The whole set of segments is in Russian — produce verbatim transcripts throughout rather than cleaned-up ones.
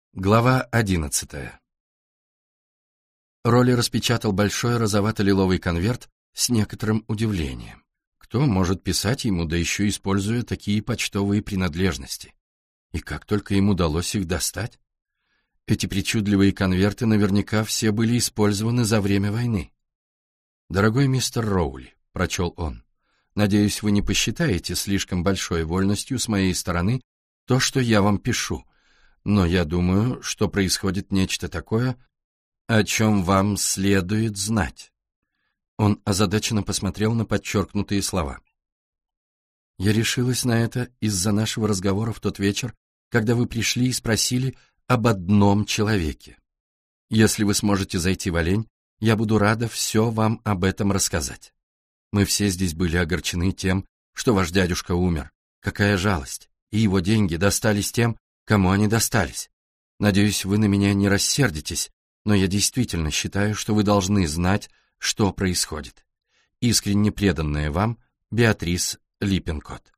Глава одиннадцатая. Ролли распечатал большой розовато-лиловый конверт с некоторым удивлением. Кто может писать ему, да еще используя такие почтовые принадлежности? И как только им удалось их достать? Эти причудливые конверты наверняка все были использованы за время войны. «Дорогой мистер Роули», — прочел он, — «надеюсь, вы не посчитаете слишком большой вольностью с моей стороны то, что я вам пишу. Но я думаю, что происходит нечто такое, о чем вам следует знать». Он озадаченно посмотрел на подчеркнутые слова. «Я решилась на это из-за нашего разговора в тот вечер, когда вы пришли и спросили об одном человеке. Если вы сможете зайти в Олень, я буду рада все вам об этом рассказать. Мы все здесь были огорчены тем, что ваш дядюшка умер. Какая жалость! И его деньги достались тем, кому они достались. Надеюсь, вы на меня не рассердитесь, но я действительно считаю, что вы должны знать, что происходит. Искренне преданная вам Беатрис Липпинкотт».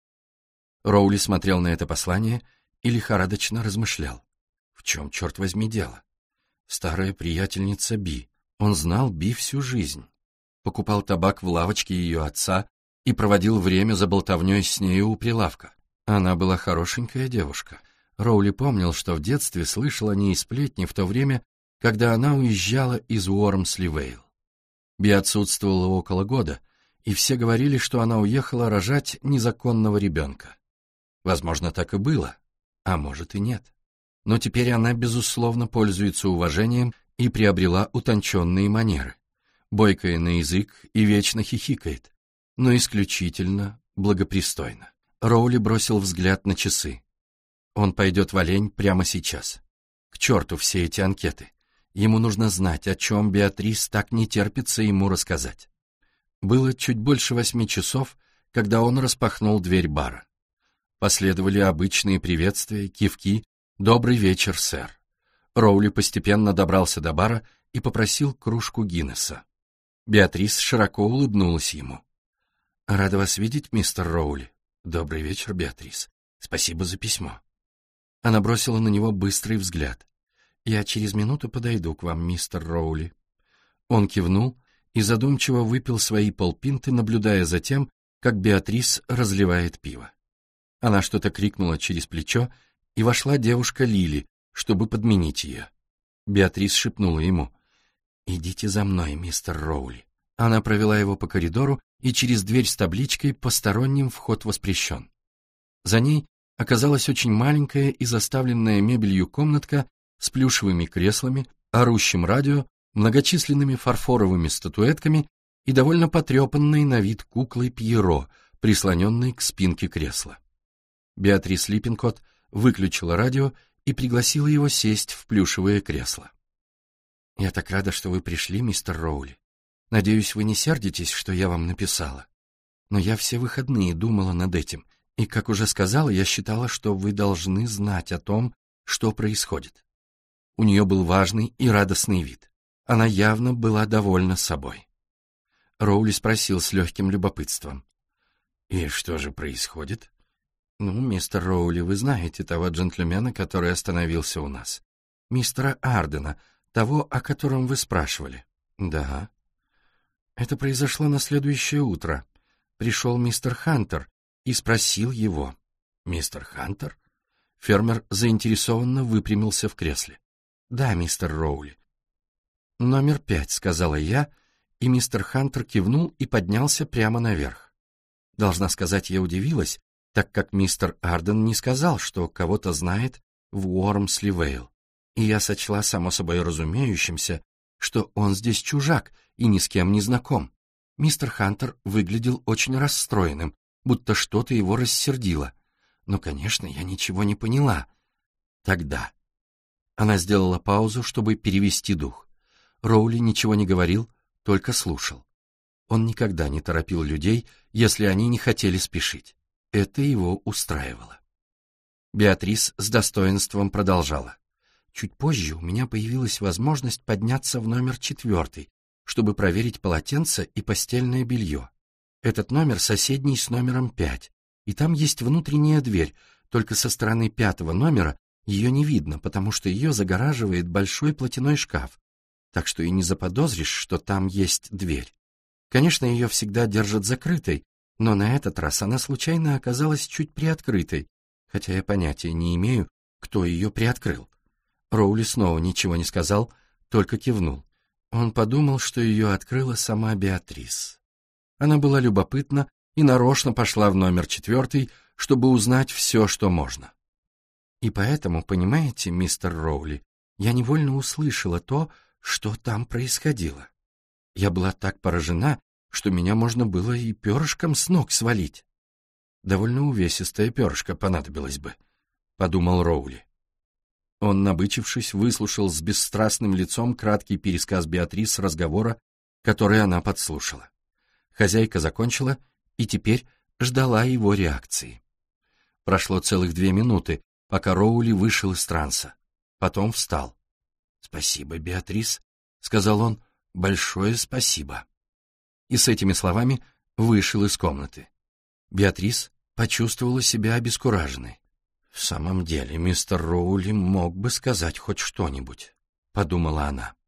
Роули смотрел на это послание и лихорадочно размышлял. В чем, черт возьми, дело? Старая приятельница Би. Он знал Би всю жизнь. Покупал табак в лавочке ее отца и проводил время за болтовней с нею у прилавка. Она была хорошенькая девушка. Роули помнил, что в детстве слышал о ней сплетни в то время, когда она уезжала из Уормсли-Вейл. Би отсутствовала около года, и все говорили, что она уехала рожать незаконного ребенка. Возможно, так и было, а может и нет. Но теперь она, безусловно, пользуется уважением и приобрела утонченные манеры. Бойкая на язык и вечно хихикает, но исключительно благопристойно. Роули бросил взгляд на часы. Он пойдет в Олень прямо сейчас. К черту все эти анкеты. Ему нужно знать, о чем Беатрис так не терпится ему рассказать. Было чуть больше восьми часов, когда он распахнул дверь бара. Последовали обычные приветствия, кивки, «Добрый вечер, сэр». Роули постепенно добрался до бара и попросил кружку Гиннесса. Беатрис широко улыбнулась ему. «Рада вас видеть, мистер Роули». «Добрый вечер, Беатрис. Спасибо за письмо». Она бросила на него быстрый взгляд. «Я через минуту подойду к вам, мистер Роули». Он кивнул и задумчиво выпил свои полпинты, наблюдая за тем, как Беатрис разливает пиво. Она что-то крикнула через плечо, и вошла девушка Лили, чтобы подменить ее. Беатрис шепнула ему: «Идите за мной, мистер Роули». Она провела его по коридору и через дверь с табличкой «Посторонним вход воспрещен». За ней оказалась очень маленькая и заставленная мебелью комнатка с плюшевыми креслами, орущим радио, многочисленными фарфоровыми статуэтками и довольно потрепанной на вид куклой Пьеро, прислоненной к спинке кресла. Беатрис Липпинкотт выключила радио и пригласила его сесть в плюшевое кресло. «Я так рада, что вы пришли, мистер Роули. Надеюсь, вы не сердитесь, что я вам написала. Но я все выходные думала над этим, и, как уже сказала, я считала, что вы должны знать о том, что происходит». У нее был важный и радостный вид. Она явно была довольна собой. Роули спросил с легким любопытством: «И что же происходит?» «Ну, мистер Роули, вы знаете того джентльмена, который остановился у нас. Мистера Ардена, того, о котором вы спрашивали». «Да». «Это произошло на следующее утро. Пришел мистер Хантер и спросил его». «Мистер Хантер?» Фермер заинтересованно выпрямился в кресле. «Да, мистер Роули». «Номер пять», — сказала я, и мистер Хантер кивнул и поднялся прямо наверх. Должна сказать, я удивилась, так как мистер Арден не сказал, что кого-то знает в Уормсли-Вейл, и я сочла само собой разумеющимся, что он здесь чужак и ни с кем не знаком. Мистер Хантер выглядел очень расстроенным, будто что-то его рассердило. Но, конечно, я ничего не поняла. Тогда. Она сделала паузу, чтобы перевести дух. Роули ничего не говорил, только слушал. Он никогда не торопил людей, если они не хотели спешить. Это его устраивало. Беатрис с достоинством продолжала. Чуть позже у меня появилась возможность подняться в номер четвертый, чтобы проверить полотенце и постельное белье. Этот номер соседний с номером пять, и там есть внутренняя дверь, только со стороны пятого номера Ее не видно, потому что ее загораживает большой платяной шкаф, так что и не заподозришь, что там есть дверь. Конечно, ее всегда держат закрытой, но на этот раз она случайно оказалась чуть приоткрытой, хотя я понятия не имею, кто ее приоткрыл. Роули снова ничего не сказал, только кивнул. Он подумал, что ее открыла сама Беатрис. Она была любопытна и нарочно пошла в номер четвертый, чтобы узнать все, что можно. И поэтому, понимаете, мистер Роули, я невольно услышала то, что там происходило. Я была так поражена, что меня можно было и перышком с ног свалить. Довольно увесистое перышко понадобилось бы, — подумал Роули. Он, набычившись, выслушал с бесстрастным лицом краткий пересказ Беатрис разговора, который она подслушала. Хозяйка закончила и теперь ждала его реакции. Прошло целых две минуты, пока Роули вышел из транса. Потом встал. «Спасибо, Беатрис», — сказал он, — «большое спасибо». И с этими словами вышел из комнаты. Беатрис почувствовала себя обескураженной. «В самом деле, мистер Роули мог бы сказать хоть что-нибудь», — подумала она.